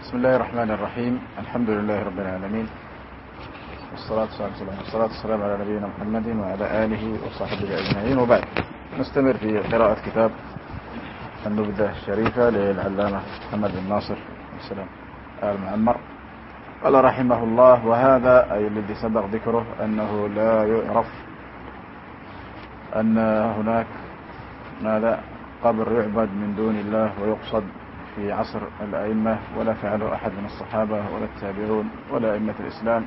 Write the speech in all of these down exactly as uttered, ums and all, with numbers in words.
بسم الله الرحمن الرحيم. الحمد لله رب العالمين، والصلاة والسلام على نبينا محمد وعلى آله وصحبه أجمعين، وبعد. نستمر في قراءة كتاب النبذة الشريفة للعلامة محمد بن ناصر السلام آل معمر قال رحمه الله: وهذا أي الذي سبق ذكره أنه لا يعرف أن هناك ماذا قبر يعبد من دون الله ويقصد في عصر الأئمة، ولا فعله أحد من الصحابة ولا التابعون ولا أئمة الإسلام.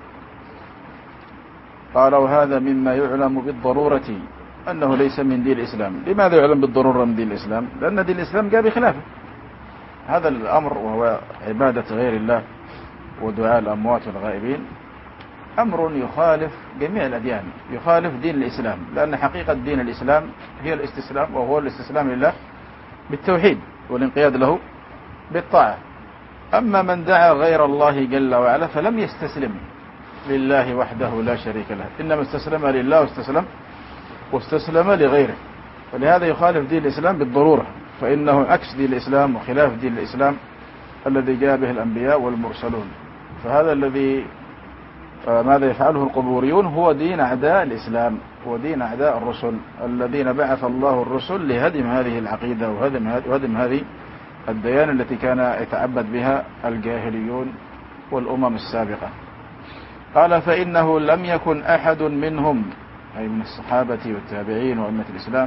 قال: وهذا مما يعلم بالضرورة أنه ليس من دين الإسلام. لماذا يعلم بالضرورة من دين الإسلام؟ لأن دين الإسلام جاء بخلافه هذا الأمر، وهو عبادة غير الله ودعاء الأموات والغائبين، أمر يخالف جميع الأديان، يخالف دين الإسلام، لأن حقيقة دين الإسلام هي الاستسلام، وهو الاستسلام لله بالتوحيد والانقياد له بالطاعة. أما من دعا غير الله جل وعلا فلم يستسلم لله وحده لا شريك له، إنما استسلم لله واستسلم واستسلم لغيره، ولهذا يخالف دين الإسلام بالضرورة، فإنه عكس دين الإسلام وخلاف دين الإسلام الذي جاء به الأنبياء والمرسلون. فهذا الذي ماذا يفعله القبوريون هو دين أعداء الإسلام ودين أعداء الرسل الذين بعث الله الرسل لهدم هذه العقيدة وهدم هذه الديانة التي كان يتعبد بها الجاهليون والأمم السابقة. قال: فإنه لم يكن أحد منهم، أي من الصحابة والتابعين وأئمة الإسلام،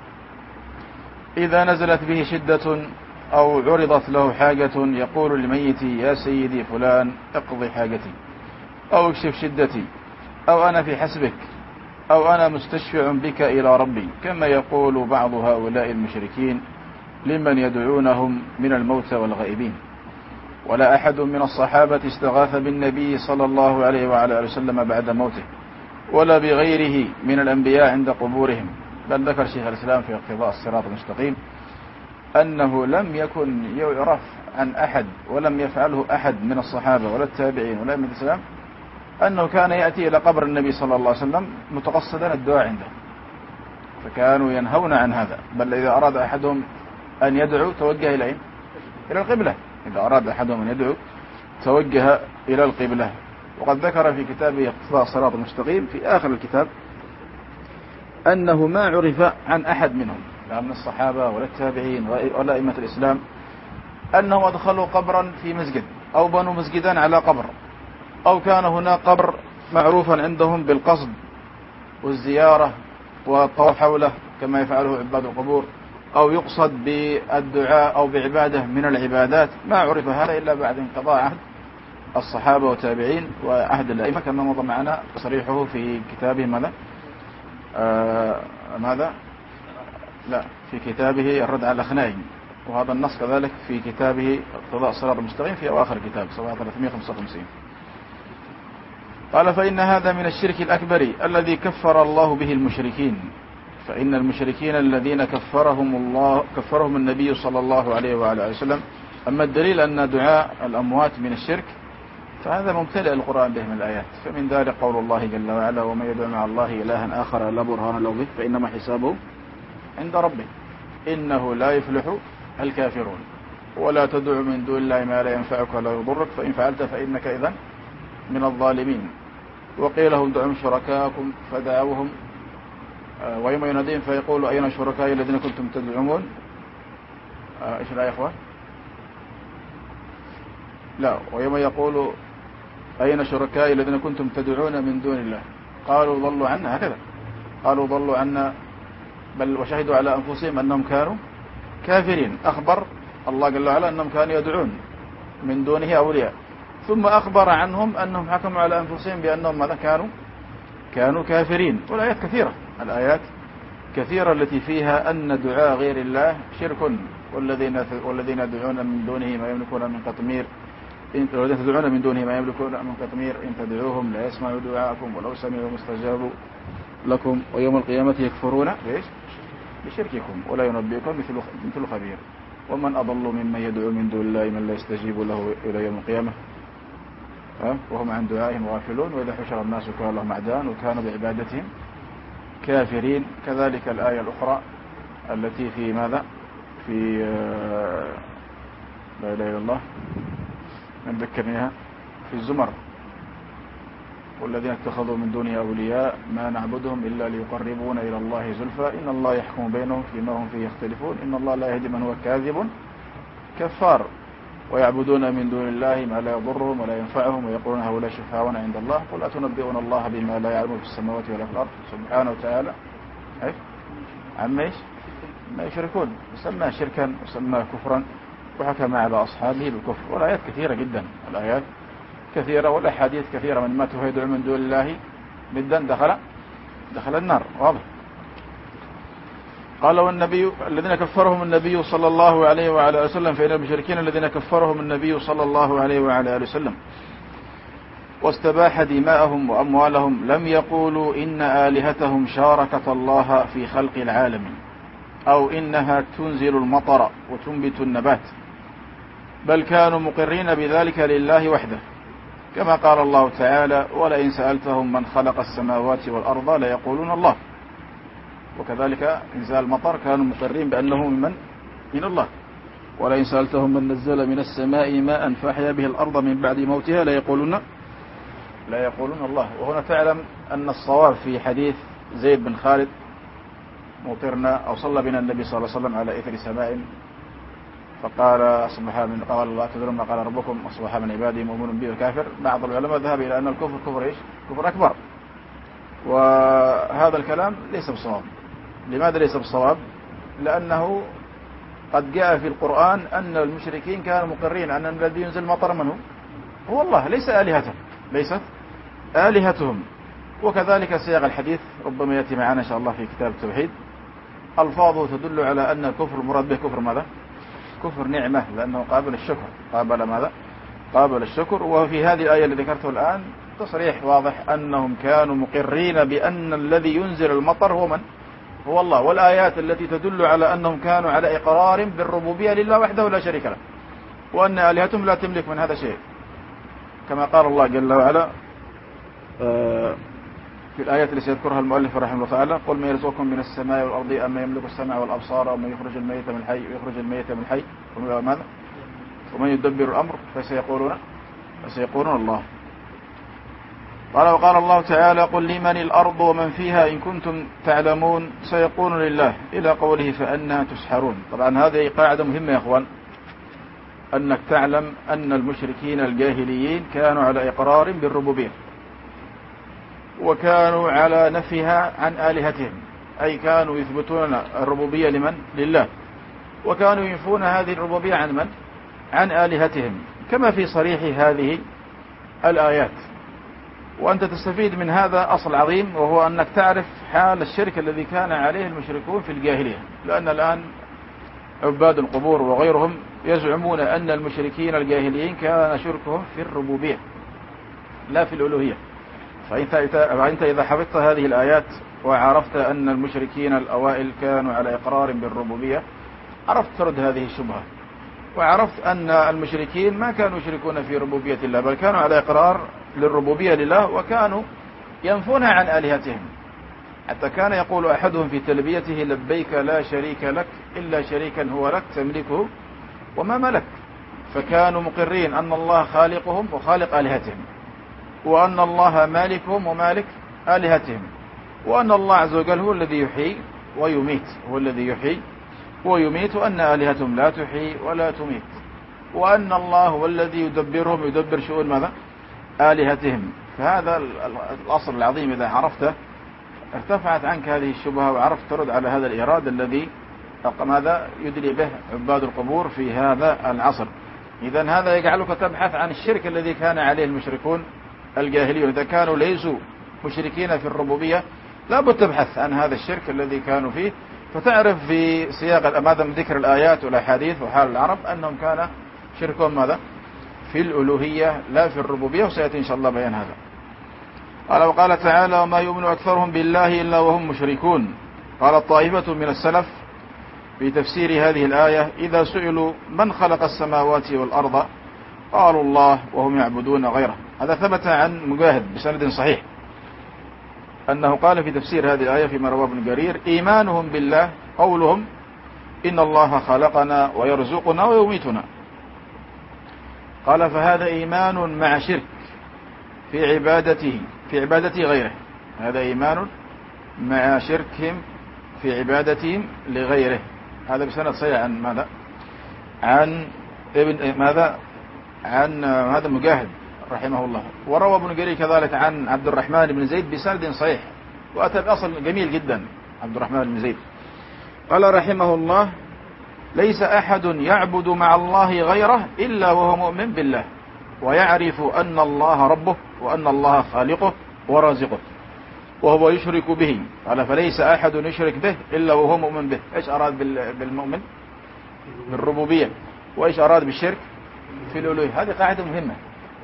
إذا نزلت به شدة أو عرضت له حاجة يقول للميت: يا سيدي فلان اقضي حاجتي، أو اكشف شدتي، أو أنا في حسبك، أو أنا مستشفع بك إلى ربي، كما يقول بعض هؤلاء المشركين لمن يدعونهم من الموتى والغائبين. ولا أحد من الصحابة استغاث بالنبي صلى الله عليه وعلى آله وسلم بعد موته، ولا بغيره من الأنبياء عند قبورهم. بل ذكر شيخ الإسلام في اقتضاء الصراط المستقيم أنه لم يكن يعرف عن أحد ولم يفعله أحد من الصحابة ولا التابعين ولا من الإسلام أنه كان يأتي إلى قبر النبي صلى الله عليه وسلم متقصدا الدعاء عنده، فكانوا ينهون عن هذا. بل إذا أراد أحدهم أن يدعو توجه إلى إلى القبلة، إذا أراد أحدهم أن يدعو توجه إلى القبلة. وقد ذكر في كتابه اقتضاء الصراط المستقيم في آخر الكتاب أنه ما عرف عن أحد منهم، لا من الصحابة ولا التابعين ولا أئمة الإسلام، أنهم أدخلوا قبرا في مسجد أو بنوا مسجدا على قبر، أو كان هناك قبر معروفا عندهم بالقصد والزيارة والطواف حوله كما يفعله عباد القبور، أو يقصد بالدعاء أو بعبادة من العبادات. ما عرف هذا إلا بعد انقضاء عهد الصحابة والتابعين وعهد الأئمة، كما مضى معنا تصريحه في كتابه ماذا آه ماذا لا في كتابه الرد على الأخنائي، وهذا النص كذلك في كتابه اقتضاء الصراط المستقيم في أواخر الكتاب صفحة ثلاثمائة وخمسة وخمسين. قال: فإن هذا من الشرك الأكبر الذي كفر الله به المشركين، فإن المشركين الذين كفرهم الله كفرهم النبي صلى الله عليه وعلى آله وسلم. أما الدليل أن دعاء الأموات من الشرك فهذا ممتلئ القرآن به من الآيات، فمن ذلك قول الله جل وعلا: ومن يدعو مع الله إلها آخر لا برهان له به فإنما حسابه عند ربه إنه لا يفلح الكافرون. ولا تدع من دون الله ما لا ينفعك ولا يضرك فإن فعلت فإنك إذن من الظالمين. وقيل لهم ادعوا شركاءكم فدعوهم ويوم يناديهم فيقول: أين شركائي الذين كنتم تدعون؟ ايش لا يا اخوان؟ لا، ويوم يقول: أين شركائي الذين كنتم تدعون من دون الله؟ قالوا ضلوا عنا، هكذا قالوا ضلوا عنا، بل وشهدوا على أنفسهم أنهم كانوا كافرين. أخبر الله جل وعلا أنهم كانوا يدعون من دونه أولياء، ثم أخبر عنهم أنهم حكموا على أنفسهم بأنهم ماذا كانوا كانوا كافرين. والآيات كثيرة، الآيات كثيرة التي فيها أن دعاء غير الله شرك. والذين والذين يدعون من دونه ما يملكون من قطمير والذين تدعون من دونه ما يملكون من قطمير إن تدعوهم لا يسمعوا دعاءكم ولو سمعوا مستجابوا لكم ويوم القيامة يكفرون بشرككم ولا ينبئكم مثل مثل خبير. ومن أضل ممن يدعو من دون الله من لا يستجيب له إلى يوم القيامة وهم عن دعائهم غافلون. وإذا حشر الناس كانوا لهم أعداء وكانوا بعبادتهم كافرين. كذلك الآية الأخرى التي في ماذا في لا إله إلا الله من ذكرنيها في الزمر، والذين اتخذوا من دونه أولياء ما نعبدهم إلا ليقربونا إلى الله زلفى إن الله يحكم بينهم فيما هم فيه يختلفون إن الله لا يهدي من هو كاذب كفار ويعبدون من دون الله ما لا يضرهم ولا ينفعهم ويقولون هؤلاء شفعاؤنا عند الله قل أتنبئون الله بما لا يعلم في السماوات ولا في الأرض سبحانه وتعالى عما ايش ما يشركون، وسمى شركا وسمى كفرا وحكم على أصحابه بالكفر. والآيات كثيرة جدا، الآيات كثيرة والأحاديث كثيرة من مات وهو يدعو من دون الله ندا دخل دخل النار واضح. قال والنبي الذين كفرهم النبي صلى الله عليه وعلى آله وسلم فإن المشركين الذين كفرهم النبي صلى الله عليه وعلى آله وسلم واستباح دماءهم وأموالهم لم يقولوا إن آلهتهم شاركت الله في خلق العالم أو إنها تنزل المطر وتنبت النبات، بل كانوا مقرين بذلك لله وحده كما قال الله تعالى ولئن سألتهم من خلق السماوات والأرض ليقولون الله. وكذلك إنزال المطر كانوا مقرين بأنه من من الله. ولئن سألتهم من نزل من السماء ماء فأحيا به الأرض من بعد موتها ليقولون لا يقولون الله. وهنا تعلم أن الصواب في حديث زيد بن خالد مطرنا أو صلى بنا النبي صلى الله عليه وسلم على إثر سماء فقال أصبح من قال الله تدرون ما قال ربكم أصبح من عبادي مؤمن به وكافر. بعض العلماء ذهب إلى أن الكفر كفر إيش كفر أكبر، وهذا الكلام ليس بصواب. لماذا ليس بصواب؟ لأنه قد جاء في القرآن أن المشركين كانوا مقرين أن الذي ينزل مطر منه هو الله ليس آلهتهم ليست آلهتهم. وكذلك سياق الحديث ربما يأتي معنا إن شاء الله في كتاب التوحيد ألفاظه تدل على أن الكفر المراد به كفر ماذا؟ كفر نعمة، لأنه قابل الشكر قابل ماذا؟ قابل الشكر. وفي هذه الآية اللي ذكرته الآن تصريح واضح أنهم كانوا مقرين بأن الذي ينزل المطر هو من؟ هو الله. والآيات التي تدل على أنهم كانوا على إقرار بالربوبية لله وحده لا شريك له وأن آلهتهم لا تملك من هذا شيء كما قال الله جل وعلا في الآيات التي يذكرها المؤلف رحمه الله تعالى قل من يرزقكم من السماء والأرض أم يملك السمع والأبصار ومن يخرج الميت من الحي ويخرج الميت من الحي وماذا ومن يدبر الأمر فسيقولون فسيقولون الله. قال وقال الله تعالى قل لمن الأرض ومن فيها إن كنتم تعلمون سيقولون لله إلى قوله فأنى تسحرون. طبعا هذه قاعدة مهمة يا أخوان، أنك تعلم أن المشركين الجاهليين كانوا على إقرار بالربوبية وكانوا على نفيها عن آلهتهم، أي كانوا يثبتون الربوبية لمن؟ لله، وكانوا ينفون هذه الربوبية عن من؟ عن آلهتهم كما في صريح هذه الآيات. وأنت تستفيد من هذا أصل عظيم وهو أنك تعرف حال الشرك الذي كان عليه المشركون في الجاهلية، لأن الآن عباد القبور وغيرهم يزعمون أن المشركين الجاهليين كان شركهم في الربوبية لا في الألوهية. فأنت إذا حفظت هذه الآيات وعرفت أن المشركين الأوائل كانوا على إقرار بالربوبية عرفت ترد هذه الشبهة، وعرفت أن المشركين ما كانوا يشركون في ربوبية الله بل كانوا على إقرار للربوبية لله وكانوا ينفونها عن آلهتهم. حتى كان يقول أحدهم في تلبيته لبيك لا شريك لك إلا شريكا هو لك تملكه وما ملك. فكانوا مقرين أن الله خالقهم وخالق آلهتهم، وأن الله مالكهم ومالك آلهتهم، وأن الله عز وجل هو الذي يحيي ويميت هو الذي يحيي ويميت، وأن آلهتهم لا تحيي ولا تميت، وأن الله هو الذي يدبرهم يدبر شؤون ماذا؟ آلهتهم. فهذا الأصل العظيم إذا عرفته ارتفعت عنك هذه الشبهة وعرفت ترد على هذا الإيراد الذي ماذا يدلي به عباد القبور في هذا العصر. إذن هذا يجعلك تبحث عن الشرك الذي كان عليه المشركون الجاهليون. إذا كانوا ليسوا مشركين في الربوبية لابد تبحث عن هذا الشرك الذي كانوا فيه، فتعرف في سياق ماذا من ذكر الآيات والأحاديث وحال العرب أنهم كان شركهم ماذا في الألوهية لا في الربوبية، وسيأتي إن شاء الله بيان هذا. قال وقال تعالى وما يؤمن أكثرهم بالله إلا وهم مشركون. قال الطائفة من السلف في تفسير هذه الآية إذا سئلوا من خلق السماوات والأرض قالوا الله وهم يعبدون غيره. هذا ثبت عن مجاهد بسند صحيح أنه قال في تفسير هذه الآية فيما رواه ابن جرير إيمانهم بالله قولهم إن الله خلقنا ويرزقنا ويميتنا. قال فهذا إيمان مع شرك في عبادته في عبادة غيره. هذا إيمان مع شركهم في عبادتهم لغيره. هذا بسند صحيح عن ماذا؟ عن ابن ماذا؟ عن هذا مجاهد رحمه الله. وروى ابن جرير كذلك عن عبد الرحمن بن زيد بسند صحيح، وأتى بأصل جميل جدا. عبد الرحمن بن زيد قال رحمه الله: ليس أحد يعبد مع الله غيره إلا وهو مؤمن بالله ويعرف أن الله ربه وأن الله خالقه ورازقه وهو يشرك به. قال فليس أحد يشرك به إلا وهو مؤمن به. إيش أراد بالمؤمن؟ بالربوبية. وإيش أراد بالشرك؟ في الألوهية. هذه قاعدة مهمة.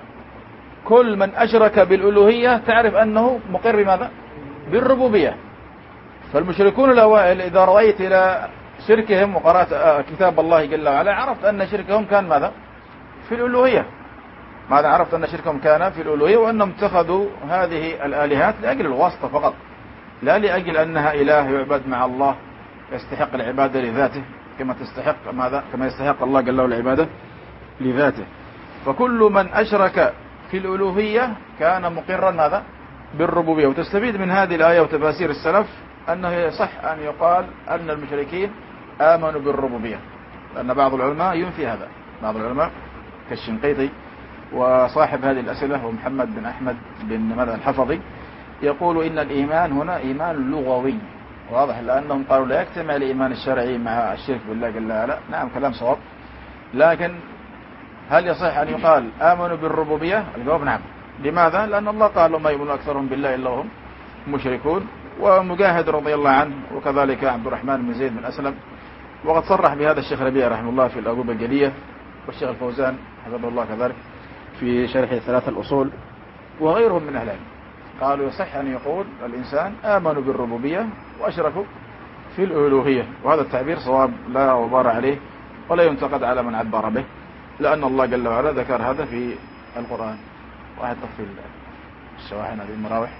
كل من أشرك بالألوهية تعرف أنه مقر بماذا؟ بالربوبية. فالمشركون الأوائل إذا رأيت إلى شركهم وقرأت كتاب الله جل وعلا عرفت أن شركهم كان ماذا؟ في الألوهية. ماذا عرفت؟ أن شركهم كان في الألوهية، وأنهم اتخذوا هذه الآلهات لأجل الواسطة فقط، لا لأجل أنها إله يعبد مع الله يستحق العبادة لذاته كما تستحق ماذا؟ كما يستحق الله جل وعلا العبادة لذاته. فكل من أشرك في الألوهية كان مقرا ماذا؟ بالربوبية. وتستفيد من هذه الآية وتفاسير السلف أنه يصح أن يقال أن المشركين آمنوا بالربوبية، لأن بعض العلماء ينفي هذا. بعض العلماء كالشنقيطي وصاحب هذه الأسئلة ومحمد بن أحمد بن ماذا الحفظي يقول إن الإيمان هنا إيمان لغوي واضح، لأنهم قالوا لا يجتمع الإيمان الشرعي مع الشرك بالله جل وعلا. نعم كلام صواب، لكن هل يصح أن يقال آمنوا بالربوبية؟ الجواب نعم. لماذا؟ لأن الله قال ما يؤمن أكثرهم بالله إلا هم مشركون. ومجاهد رضي الله عنه وكذلك عبد الرحمن بن زيد بن أسلم، وقد صرح بهذا الشيخ ربيع رحمه الله في الأجوبة الجلية، والشيخ الفوزان حفظه الله كذلك في شرح ثلاث الأصول، وغيرهم من أهل العلم قالوا يصح أن يقول الإنسان آمنوا بالربوبية وأشركوا في الألوهية. وهذا التعبير صواب لا غبار عليه ولا ينتقد على من عبر به، لأن الله جل وعلا ذكر هذا في القرآن. واحد طفي الشواحن هذه المراوح.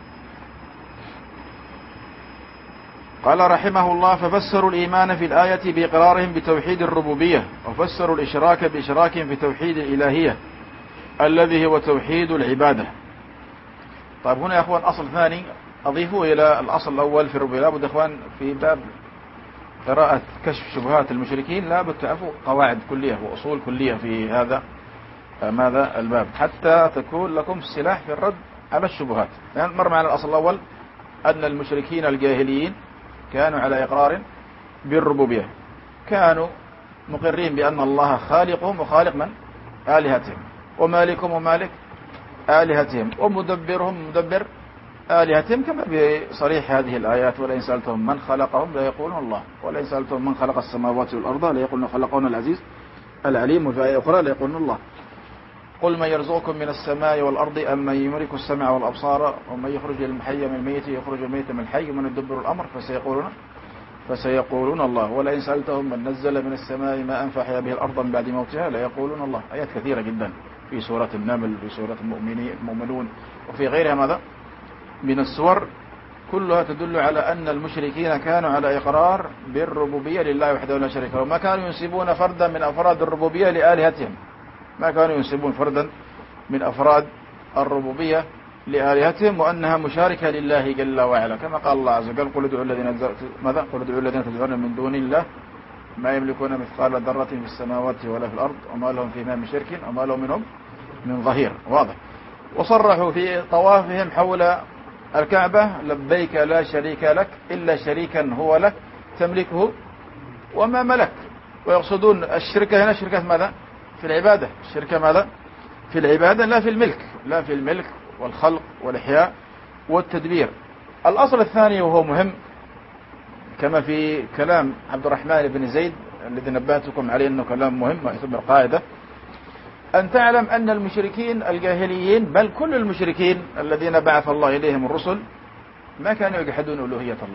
قال رحمه الله: ففسروا الإيمان في الآية بإقرارهم بتوحيد الربوبية، وفسروا الإشراك بإشراكهم في توحيد الإلهية الذي هو توحيد العبادة. طيب هنا يا أخوان أصل ثاني أضيفه إلى الأصل الأول في الربوبية. لابد أخوان في باب قراءة كشف شبهات المشركين لابد تعرفوا قواعد كلية وأصول كلية في هذا ماذا الباب، حتى تكون لكم سلاح في الرد على الشبهات. يعني مر معنا الأصل الأول أن المشركين الجاهليين كانوا على إقرار بالربوبية، كانوا مقرين بأن الله خالقهم وخالق من؟ آلهتهم، ومالكهم ومالك آلهتهم، ومدبرهم مدبر آلهتهم، كما بصريح هذه الآيات: ولئن سألتهم من خلقهم لا يقولون الله، ولئن سألتهم من خلق السماوات والأرض لا يقولون خلقون العزيز العليم، وفي آية أخرى لا يقولون الله. قل من يرزقكم من السماء والأرض أم من يملك السمع والأبصار ومن يخرج الحي من الميت يخرج الميت من الحي ومن يدبر الأمر فسيقولون فسيقولون الله، ولئن سألتهم من نزل من السماء ماء فأحيا به الأرض من بعد موتها لا يقولون الله. آيات كثيرة جدا في سورة النمل، في سورة المؤمنون، وفي غيرها ماذا من السور، كلها تدل على أن المشركين كانوا على إقرار بالربوبية لله وحده لا شريك له. ما كانوا ينسبون فردا من أفراد الربوبية لآلهتهم، ما كانوا ينسبون فردا من أفراد الربوبية لآلهتهم، وأنها مشاركة لله جل وعلا، كما قال الله عز وجل: قل ادعوا الذين ماذا قل ادعوا الذين تدعون من دون الله ما يملكون مثقال ذرة في السماوات ولا في الأرض وما لهم فيما من شرك وما لهم منهم من ظهير. واضح. وصرحوا في طوافهم حول الكعبة: لبيك لا شريك لك إلا شريكا هو لك تملكه وما ملك. ويقصدون الشركة هنا شركة ماذا؟ في العبادة. الشركة ماذا؟ في العبادة، لا في الملك، لا في الملك والخلق والإحياء والتدبير. الأصل الثاني وهو مهم كما في كلام عبد الرحمن بن زيد الذي نبهتكم عليه أنه كلام مهم ويعتبر قاعدة، أن تعلم أن المشركين الجاهليين بل كل المشركين الذين بعث الله إليهم الرسل ما كانوا يجحدون ألوهية الله،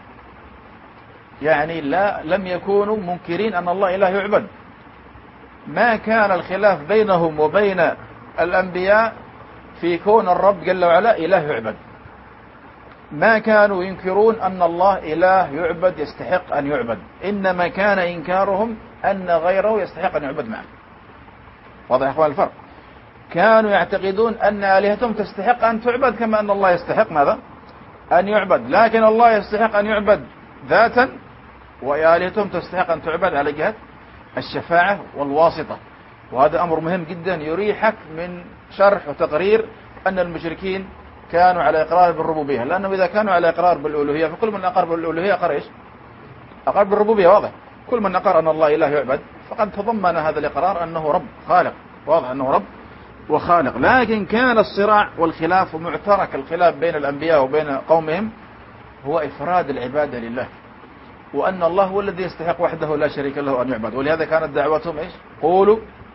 يعني لا لم يكونوا منكرين أن الله إله يعبد. ما كان الخلاف بينهم وبين الأنبياء في كون الرب جل وعلا إله يعبد، ما كانوا ينكرون أن الله إله يعبد يستحق أن يعبد، إنما كان إنكارهم أن غيره يستحق أن يعبد معه. واضح يا إخوان الفرق؟ كانوا يعتقدون أن آلهتهم تستحق أن تعبد كما أن الله يستحق ماذا؟ أن يعبد، لكن الله يستحق أن يعبد ذاتا، وآلهتهم تستحق أن تعبد على جهة الشفاعة والواسطة. وهذا أمر مهم جدا يريحك من شرح وتقرير أن المشركين كانوا على إقرار بالربوبية، لأنهم إذا كانوا على إقرار بالألوهية فكل من أقر بالألوهية أقر إيش؟ أقر بالربوبية. واضح؟ كل من أقر أن الله إله يعبد فقد تضمن هذا الإقرار أنه رب خالق. واضح أنه رب وخالق. لكن كان الصراع والخلاف معترك الخلاف بين الأنبياء وبين قومهم هو إفراد العبادة لله، وأن الله هو الذي يستحق وحده لا شريك له أن يعبد. ولهذا كانت دعوتهم إيش؟ قولوا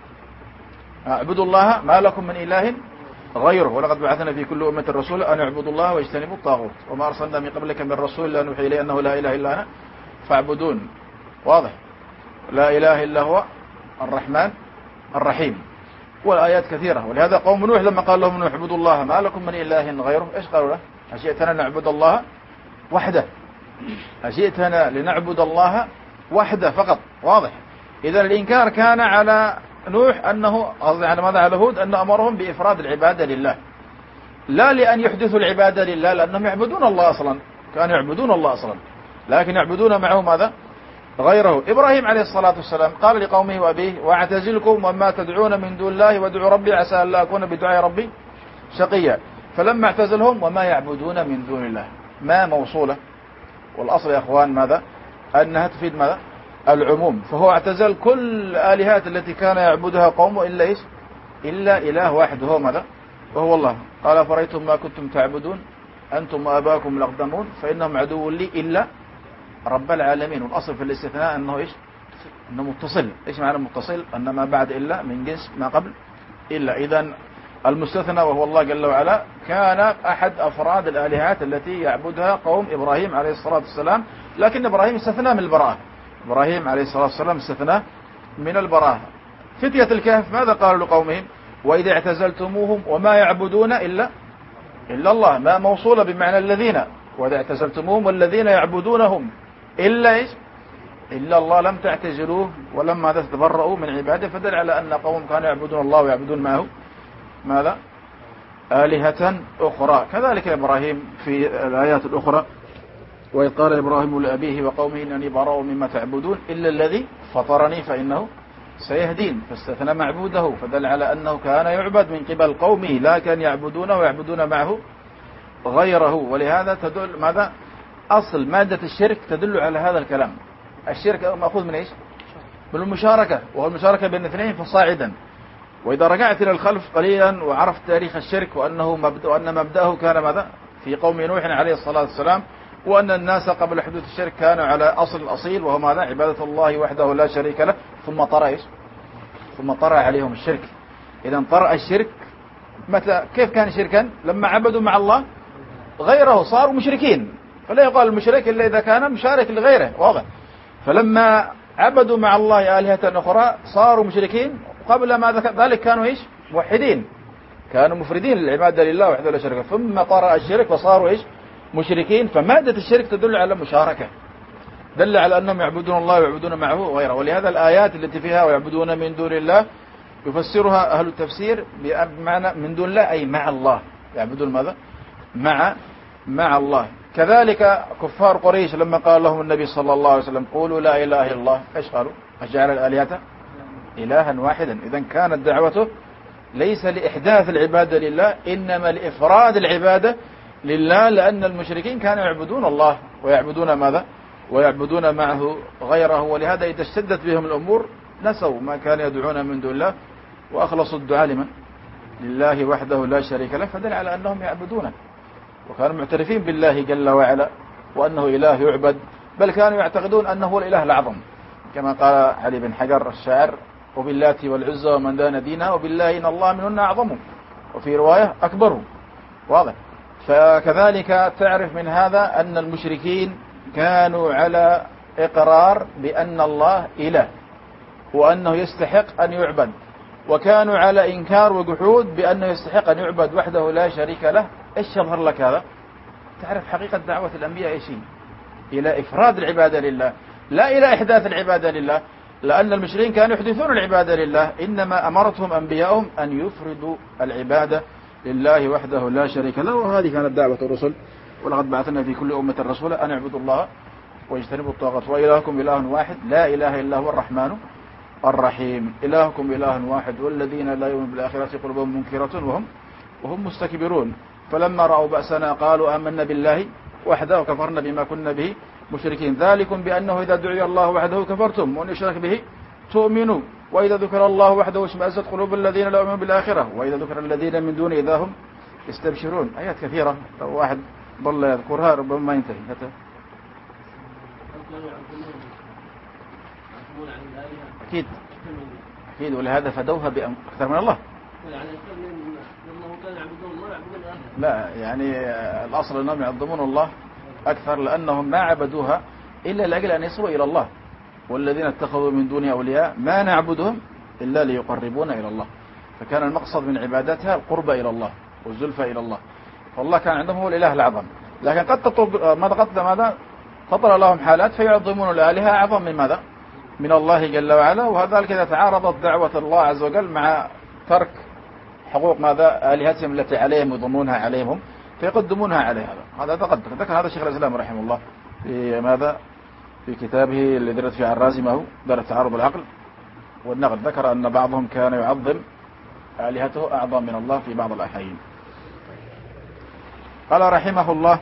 اعبدوا الله ما لكم من إله غيره ولقد بعثنا في كل أمة رسولا أن اعبدوا الله واجتنبوا الطاغوت وما أرسلنا من قبلك من رسول إلا نوحي إليه أنه لا إله إلا أنا فاعبدون. واضح؟ لا إله إلا هو الرحمن الرحيم. والآيات كثيرة. ولهذا قوم نوح لما قال لهم اعبدوا الله ما لكم من إله غيره إيش قالوا له؟ أشئتنا نعبد الله وحده، أشئتنا لنعبد الله وحده فقط. واضح؟ إذا الإنكار كان على نوح أنه قصدي على ماذا؟ على هود أنه أمرهم بإفراد العبادة لله، لا لأن يحدثوا العبادة لله، لأنهم يعبدون الله أصلا، كانوا يعبدون الله أصلا، لكن يعبدون معه ماذا؟ غيره. إبراهيم عليه الصلاة والسلام قال لقومه وأبيه واعتزلكم وما تدعون من دون الله وادعوا ربي عسى أن لا أكون بدعاء ربي شقيا. فلما اعتزلهم وما يعبدون من دون الله، ما موصولة، والأصل يا أخوان ماذا؟ أنها تفيد ماذا؟ العموم. فهو اعتزل كل الآلهات التي كان يعبدها قومه إلا إيش؟ إلا إله واحد وهو ماذا؟ وهو الله. قال فرأيتم ما كنتم تعبدون أنتم وآباؤكم الأقدمون فإنهم عدو لي إلا رب العالمين. والأصل في الاستثناء أنه إيش؟ أنه متصل. إيش معنى متصل؟ أن ما بعد إلا من جنس ما قبل إلا. إذن المستثنى وهو الله جل وعلا كان أحد أفراد الآلهات التي يعبدها قوم إبراهيم عليه الصلاة والسلام، لكن إبراهيم استثنى من البراءة. إبراهيم عليه الصلاة والسلام استثنى من البراءة. فتية الكهف ماذا قالوا لقومهم؟ وإذا اعتزلتموهم وما يعبدون إلا إلا الله، ما موصولة بمعنى الذين، وإذا اعتزلتموهم والذين يعبدونهم إلا إيش؟ إلا الله، لم تعتزلوه ولما تتبرؤوا من عباده، فدل على أن قوم كانوا يعبدون الله ويعبدون معه ماذا؟ آلهة أخرى. كذلك إبراهيم في الآيات الأخرى وإذ قال إبراهيم لأبيه وقومه إنني براء مما تعبدون إلا الذي فطرني فإنه سيهدين، فاستثنى معبوده، فدل على أنه كان يعبد من قبل قومه لا كان يعبدونه ويعبدون معه غيره. ولهذا تدل ماذا؟ أصل مادة الشرك تدل على هذا الكلام. الشرك مأخوذ من إيش؟ من المشاركة، وهو المشاركة بين اثنين فصاعدا. وإذا رجعت إلى الخلف قليلا وعرفت تاريخ الشرك وأنه مبدأ وأن مبدأه كان ماذا؟ في قوم نوح عليه الصلاة والسلام، وأن الناس قبل حدوث الشرك كانوا على أصل الأصيل وهو ماذا؟ عبادة الله وحده لا شريك له، ثم طرأ إيش؟ ثم طرأ عليهم الشرك. إذا طرأ الشرك متى؟ كيف كان شركا؟ لما عبدوا مع الله غيره صاروا مشركين، فلا يقال المشرك إلا إذا كان مشارك لغيره. واضح؟ فلما عبدوا مع الله آلهة أخرى صاروا مشركين، قبل ما ذلك كانوا إيش؟ موحدين، كانوا مفردين للعبادة لله وحده لا شريك له، ثم طرأ الشرك فصاروا إيش؟ مشركين. فمادة الشرك تدل على مشاركة، دل على أنهم يعبدون الله ويعبدون معه غيره. ولهذا الآيات التي فيها ويعبدون من دون الله يفسرها أهل التفسير بمعنى من دون الله أي مع الله، يعبدون ماذا؟ مع مع الله. كذلك كفار قريش لما قال لهم النبي صلى الله عليه وسلم قولوا لا إله إلا الله، إيش قالوا؟ أجعل الآلهة إلها واحدا. إذن كانت دعوته ليس لإحداث العبادة لله، إنما لإفراد العبادة لله، لأن المشركين كانوا يعبدون الله ويعبدون ماذا؟ ويعبدون معه غيره. ولهذا إذا اشتدت بهم الأمور نسوا ما كانوا يدعون من دون الله وأخلصوا الدعاء لمن؟ لله وحده لا شريك له، فدل على أنهم يعبدونه وكانوا معترفين بالله جل وعلا وأنه إله يعبد، بل كانوا يعتقدون أنه هو الإله الأعظم، كما قال علي بن حجر الشاعر وباللات والعزى ومن دان دينها وبالله إن الله منهن أعظم، وفي رواية أكبر. واضح؟ فكذلك تعرف من هذا أن المشركين كانوا على إقرار بأن الله إله وأنه يستحق أن يعبد، وكانوا على إنكار وجحود بأنه يستحق أن يعبد وحده لا شريك له. إيش يظهر لك هذا؟ تعرف حقيقة دعوة الأنبياء إيش هي؟ إلى إفراد العبادة لله، لا إلى إحداث العبادة لله. لأن المشركين كانوا يحدثون العبادة لله، إنما أمرتهم أنبياءهم أن يفردوا العبادة لله وحده لا شريك له، وهذه كانت دعوة الرسل. ولقد بعثنا في كل أمة رسولا أن اعبدوا الله واجتنبوا الطاغوت وإلهكم إله واحد لا إله إلا هو الرحمن الرحيم. إلهكم إله واحد والذين لا يؤمنون بالآخرة قلوبهم منكرة وهم وهم مستكبرون. فلما رأوا بأسنا قالوا آمنا بالله وحده وكفرنا بما كنا به مشركين. ذلكم بأنه إذا دعي الله وحده كفرتم وإن يشرك به تؤمنوا وإذا ذكر الله وحده اشمأزت قلوب الذين لا يؤمنون بالآخرة وإذا ذكر الذين من دون إذا هم يستبشرون. آيات كثيرة لو واحد ضل يذكرها ربما ما ينتهي. أكيد أكيد ولهذا فدوها بأكثر من الله. لا يعني الأصل أنهم يعظمون الله أكثر لأنهم ما عبدوها إلا لأجل أن يصلوا إلى الله. والذين اتخذوا من دونه أولياء ما نعبدهم إلا ليقربونا إلى الله. فكان المقصد من عبادتها القرب إلى الله والزلفى إلى الله. فالله كان عندهم هو الإله الأعظم. لكن قد تطلب ماذا قد ماذا تطلع لهم حالات فيعظمون الآلهة أعظم من ماذا من الله جل وعلا. وهذا كذا تعارضت دعوة الله عز وجل مع ترك حقوق ماذا آلهتهم التي عليهم يضمونها عليهم فيقدمونها عليها. هذا تقدم ذكر هذا شيخ الإسلام رحمه الله في ماذا في كتابه الذي درس فيه الرازي ما هو دار تعارض العقل والنقل. ذكر أن بعضهم كان يعظم آلهته أعظم من الله في بعض الأحيان. قال رحمه الله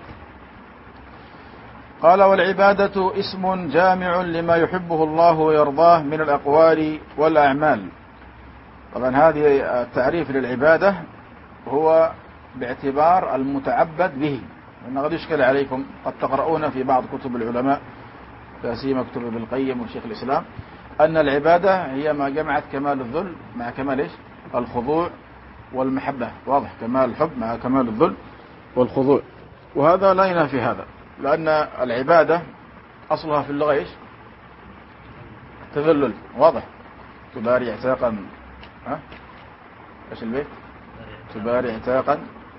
قال والعبادة اسم جامع لما يحبه الله ويرضاه من الأقوال والأعمال. طبعا هذه التعريف للعبادة هو باعتبار المتعبد به. وإن قد يشكل عليكم قد تقرؤون في بعض كتب العلماء لا سيما كتب ابن القيم وشيخ الإسلام أن العبادة هي ما جمعت كمال الذل مع كمال إيش الخضوع والمحبة. واضح كمال الحب مع كمال الذل والخضوع. وهذا لا ينافي هذا لأن العبادة أصلها في اللغة إيش تذلل. واضح تباري اعتاقا ها ايش البيت تباري اعتاقا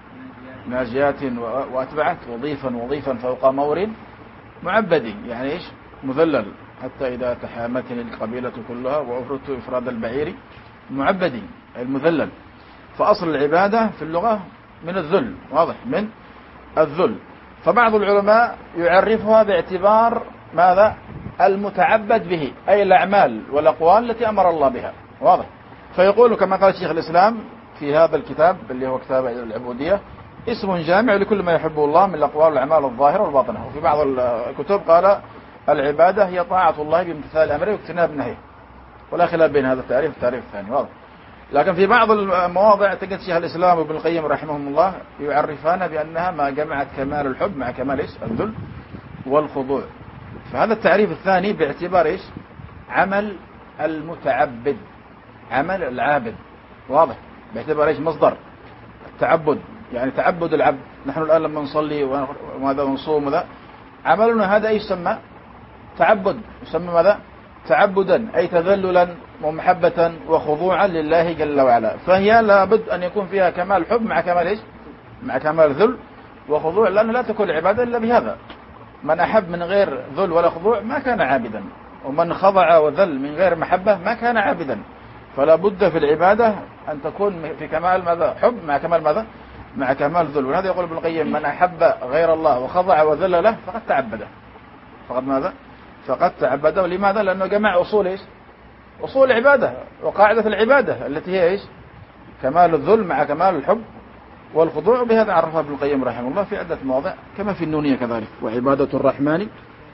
ناجيات واتبعت وظيفا وظيفا فوق مور معبد يعني ايش مذلل حتى اذا تحامتني القبيلة كلها وافردت افراد البعير معبد المذلل. فاصل العبادة في اللغة من الذل. واضح من الذل. فبعض العلماء يعرفها باعتبار ماذا المتعبد به أي الأعمال والأقوال التي أمر الله بها. واضح. فيقول كما قال شيخ الإسلام في هذا الكتاب اللي هو كتاب العبودية اسم جامع لكل ما يحبه الله من الأقوال والأعمال الظاهرة والباطنة. وفي بعض الكتب قال العبادة هي طاعة الله بامتثال أمره واجتناب نهيه. ولا خلاف بين هذا التعريف والتعريف الثاني. واضح. لكن في بعض المواضع تجد شيخ الإسلام وابن القيم رحمهم الله يعرفان بأنها ما جمعت كمال الحب مع كمال إيش الذل والخضوع. فهذا التعريف الثاني باعتبار إيش عمل المتعبد عمل العابد. واضح. باعتبار إيش مصدر التعبد يعني تعبد العبد. نحن الآن لما نصلي وماذا ونصوم وذا عملنا هذا يسمى تعبد. يسمى ماذا تعبدا أي تذللا ومحبة وخضوعا لله جل وعلا. فهي لابد أن يكون فيها كمال حب مع كمال إيش مع كمال ذل وخضوع لأنه لا تكون العبادة إلا بهذا. من أحب من غير ذل ولا خضوع ما كان عابدا ومن خضع وذل من غير محبة ما كان عابدا. فلا بد في العبادة أن تكون في كمال ماذا حب مع كمال ماذا مع كمال ذل. وهذا يقول ابن القيم من أحب غير الله وخضع وذل له فقد تعبده فقد ماذا فقد تعبده. لماذا لأنه جمع أصول إيش أصول العبادة وقاعدة العبادة التي هي إيش كمال الذل مع كمال الحب والخضوع. بهذا عرفها ابن القيم رحمه الله في عدة مواضع كما في النونية كذلك. وعبادة الرحمن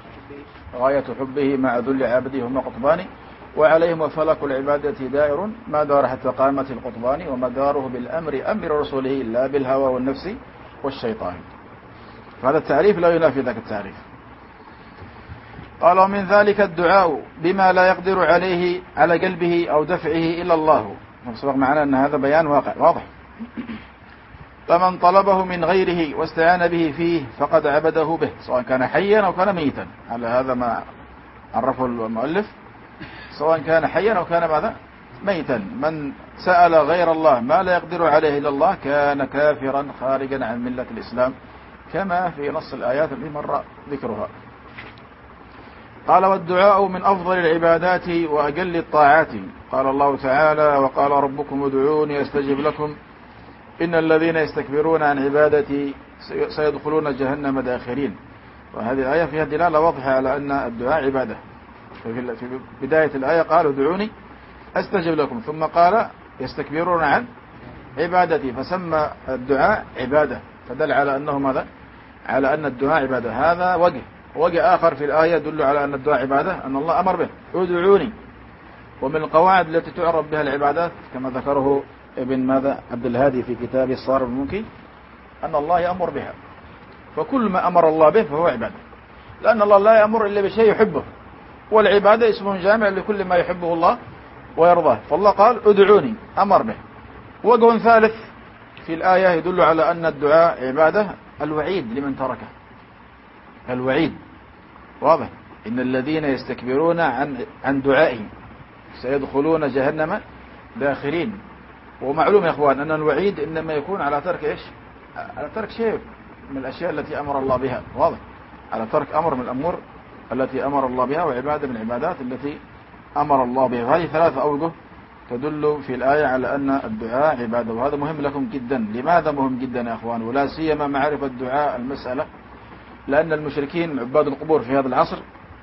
غاية حبه مع ذل عابده هما قطبان وعليهم وفلك العبادة دائر ما دار حتى قامت القطبان ومداره بالأمر أمر رسوله لا بالهوى والنفس والشيطان. فهذا التعريف لا ينافي ذاك التعريف. قال ومن ذلك الدعاء بما لا يقدر عليه على قلبه أو دفعه إلا الله. سبق معنا أن هذا بيان واقع واضح. فمن طلبه من غيره واستعان به فيه فقد عبده به سواء كان حيا أو كان ميتا. على هذا ما عرفه المؤلف سواء كان حيا أو كان ماذا ميتا. من سأل غير الله ما لا يقدر عليه إلا الله كان كافرا خارجا عن ملة الإسلام كما في نص الآيات التي مر ذكرها. قال والدعاء من أفضل العبادات وأجل الطاعات. قال الله تعالى وقال ربكم ادعوني أستجب لكم إن الذين يستكبرون عن عبادتي سيدخلون جهنم داخرين. وهذه الآية فيها دلالة واضحة على أن الدعاء عبادة. في بداية الآية قالوا ادعوني أستجب لكم، ثم قال يستكبرون عن عبادتي، فسمى الدعاء عبادة، فدل على أنه ماذا؟ على أن الدعاء عبادة. هذا وجه. وجه آخر في الآية يدل على أن الدعاء عبادة أن الله أمر به ادعوني. ومن القواعد التي تعرف بها العبادات كما ذكره ابن ماذا عبد الهادي في كتابه الصارم المنكي أن الله يأمر بها، فكل ما أمر الله به فهو عبادة، لأن الله لا يأمر إلا بشيء يحبه، والعبادة اسم جامع لكل ما يحبه الله ويرضاه. فالله قال ادعوني أمر به. وجه ثالث في الآية يدل على أن الدعاء عبادة الوعيد لمن تركه. الوعيد واضح، إن الذين يستكبرون عن عن دعائهم سيدخلون جهنم داخرين. ومعلوم يا أخوان أن الوعيد إنما يكون على ترك إيش؟ على ترك شيء من الأشياء التي أمر الله بها. واضح، على ترك أمر من الأمور التي أمر الله بها، وعبادة من العبادات التي أمر الله بها. هذه ثلاثة أوجه تدل في الآية على أن الدعاء عبادة، وهذا مهم لكم جدا. لماذا مهم جدا يا أخوان؟ ولا سيما معرفة دعاء المسألة، لأن المشركين عباد القبور في هذا العصر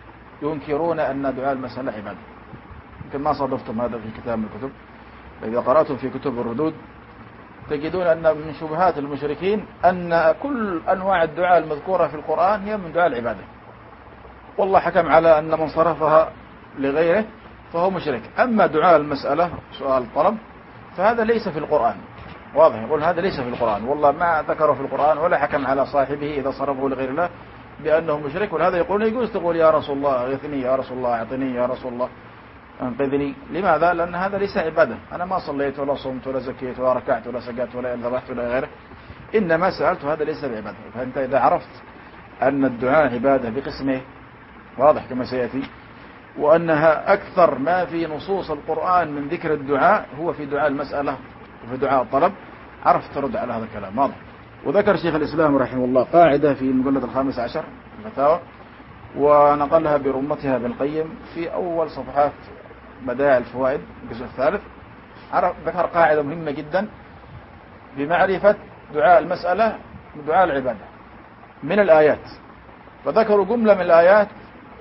ينكرون أن دعاء المسألة عبادة. يمكن ما صادفتم هذا في كتاب من الكتب، إذا قرأتم في كتب الردود تجدون أن من شبهات المشركين أن كل أنواع الدعاء المذكورة في القرآن هي من دعاء العبادة، والله حكم على أن من صرفها لغيره فهو مشرك. أما دعاء المسألة سؤال الطلب فهذا ليس في القرآن. واضح، يقول هذا ليس في القرآن، والله ما ذكره في القرآن ولا حكم على صاحبه إذا صرفه لغير الله بأنه مشرك. ولهذا يقول يجوز تقول يا رسول الله اغثني، يا رسول الله اعطني، يا رسول الله انقذني. لماذا؟ لأن هذا ليس عبادة. أنا ما صليت ولا صمت ولا زكيت ولا ركعت ولا سجدت ولا ذبحت ولا غيره، إنما سألت، هذا ليس بعبادة. فأنت إذا عرفت أن الدعاء عبادة بقسمه واضح كما سيأتي، وأنها أكثر ما في نصوص القرآن من ذكر الدعاء هو في دعاء المسألة وفي دعاء الطلب، عرفت ترد على هذا الكلام. واضح. وذكر شيخ الإسلام رحمه الله قاعدة في المجلد الخامس عشر الفتاوى، ونقلها برمتها ابن القيم في أول صفحات بدائع الفوائد الجزء الثالث. ذكر قاعدة مهمة جدا بمعرفة دعاء المسألة من دعاء العبادة من الآيات، فذكروا جملة من الآيات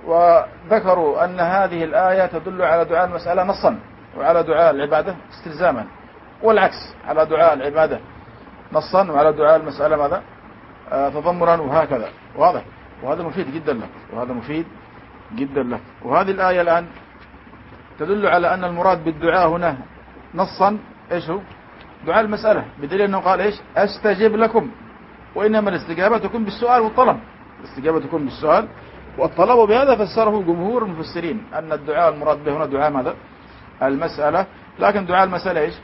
وذكروا أن هذه الآية تدل على دعاء المسألة نصا وعلى دعاء العبادة استلزاما، والعكس على دعاء العبادة نصا وعلى دعاء المسألة ماذا؟ آه تضمنا، وهكذا. واضح. وهذا مفيد جدا لك، وهذا مفيد جدا لك. وهذه الآية الآن تدل على أن المراد بالدعاء هنا نصا إيش هو؟ دعاء المسألة، بدليل أنه قال إيش؟ أستجب لكم. وإنما الاستجابة تكون بالسؤال والطلب، الاستجابة تكون بالسؤال والطلب. وبهذا فسره جمهور المفسرين أن الدعاء المراد به هنا دعاء ماذا؟ المسألة. لكن دعاء المسألة إيش؟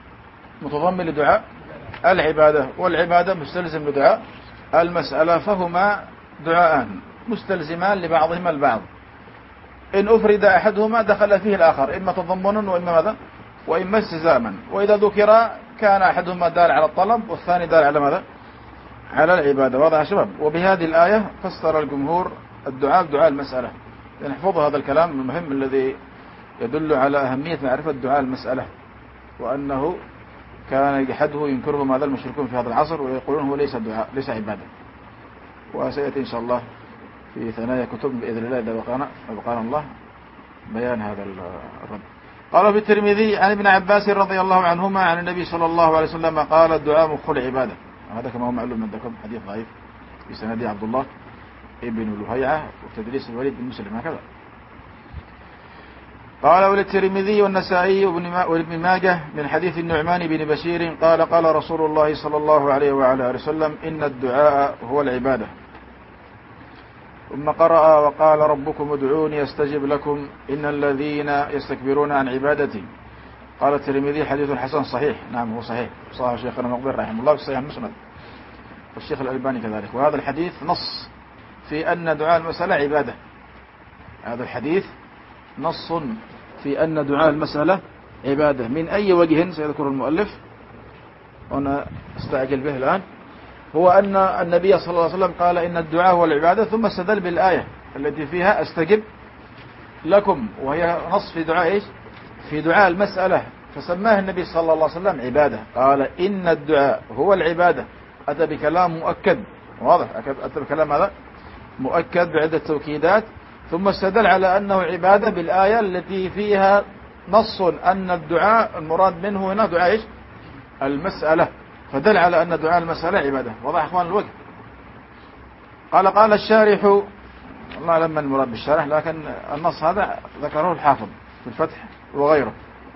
متضمن لدعاء العبادة، والعبادة مستلزم لدعاء المسألة، فهما دعاءان مستلزمان لبعضهما البعض. إن أفرد أحدهما دخل فيه الآخر، إما تضمنا وإما ماذا؟ وإما استلزاما. وإذا ذكر كان أحدهما دال على الطلب والثاني دال على ماذا؟ على العبادة. واضح يا شباب؟ وبهذه الآية فسر الجمهور الدعاء بدعاء المسألة. نحفظ هذا الكلام المهم الذي يدل على أهمية معرفة دعاء المسألة، وأنه كان يحده ينكره ماذا المشركون في هذا العصر، ويقولون هو ليس دعاء، ليس عبادة. وسيأتي إن شاء الله في ثنايا كتب بإذن الله إذا بقانا وبقانا الله بيان هذا الرد. قال في الترمذي عن ابن عباس رضي الله عنهما عن النبي صلى الله عليه وسلم قال الدعاء مخ العبادة. هذا كما هو معلوم عندكم حديث ضعيف في سند عبد الله ابن لهيعة وتدريس الوليد بن مسلم هكذا. قال وللترمذي والنسائي وابن ماجه من حديث النعمان بن بشير قال قال رسول الله صلى الله عليه وعلى آله وسلم إن الدعاء هو العبادة. ثم قرأ وقال ربكم ادعوني استجب لكم إن الذين يستكبرون عن عبادتي. قال الترمذي حديث حسن صحيح. نعم هو صحيح، صحيح شيخنا مقبل رحمه الله في صحيح مسند، والشيخ الألباني كذلك. وهذا الحديث نص في أن دعاء المسألة عبادة. هذا الحديث نص في أن دعاء المسألة عبادة. من أي وجه سيذكر المؤلف وأنا استعجل به الآن، هو أن النبي صلى الله عليه وسلم قال إن الدعاء هو العبادة، ثم استدل بالآية التي فيها أستجب لكم، وهي نص في دعاء إيش؟ في دعاء المسألة، فسماه النبي صلى الله عليه وسلم عبادة. قال إن الدعاء هو العبادة. أتى بكلام مؤكد واضح، أتى بكلام هذا مؤكد بعدة توكيدات، ثم استدل على أنه عبادة بالآية التي فيها نص أن الدعاء المراد منه هنا دعاء إيش؟ المسألة، فدل على أن دعاء المسألة عبادة. وضع أخوان الوجه. قال قال الشارح، الله أعلم من المراد بالشارح، لكن النص هذا ذكره الحافظ في الفتح وغيره،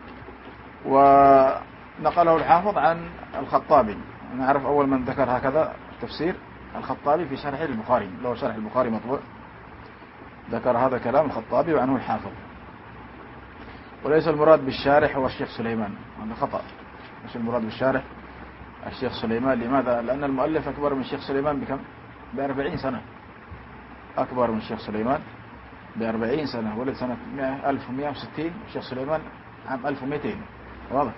ونقله الحافظ عن الخطابي. نعرف أول من ذكر هكذا تفسير الخطابي في شرح البخاري، لو شرح البخاري مطبوع ذكر هذا كلام الخطابي وعنه الحافظ. وليس المراد بالشارح هو الشيخ سليمان، هذا خطأ. مش المراد بالشارح الشيخ سليمان. لماذا؟ لأن المؤلف أكبر من الشيخ سليمان بكم؟ بأربعين سنة. أكبر من الشيخ سليمان بأربعين سنة، ولد سنة ألف ومئة وستين، الشيخ سليمان عام ألف ومئتين. واضح.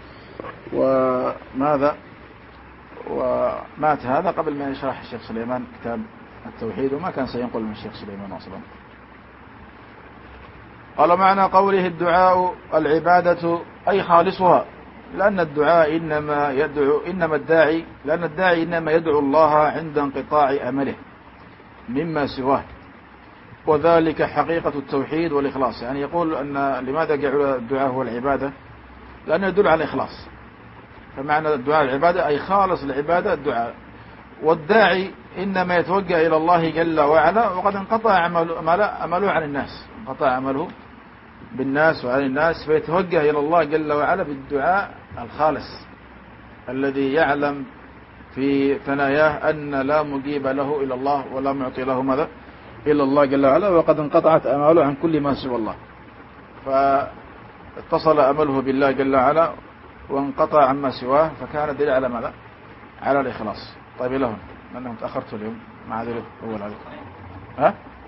وماذا ومات هذا قبل ما يشرح الشيخ سليمان كتاب التوحيد، وما كان سينقل من الشيخ سليمان أصلا. قال معنى قوله الدعاء العبادة أي خالصها، لأن الدعاء إنما يدعو إنما الداعي لأن الداعي إنما يدعو الله عند انقطاع أمله مما سواه، وذلك حقيقة التوحيد والإخلاص. يعني يقول أن لماذا جعل الدعاء هو العبادة؟ لأنه يدل على الإخلاص. فمعنى الدعاء العبادة أي خالص العبادة الدعاء. والداعي إنما يتوجه إلى الله جل وعلا وقد انقطع عمله عن الناس، انقطع عمله بالناس وعن الناس، فيتوجه إلى الله جل وعلا بالدعاء الخالص الذي يعلم في ثناياه أن لا مجيب له إلى الله ولا معطي له ماذا إلا الله جل وعلا، وقد انقطعت أماله عن كل ما سوى الله، فاتصل أمله بالله جل وعلا وانقطع عما سواه، فكان دليل على ماذا؟ على الإخلاص. طيب لهم لأنهم تأخرت اليوم مع ذلك أول عليكم. ها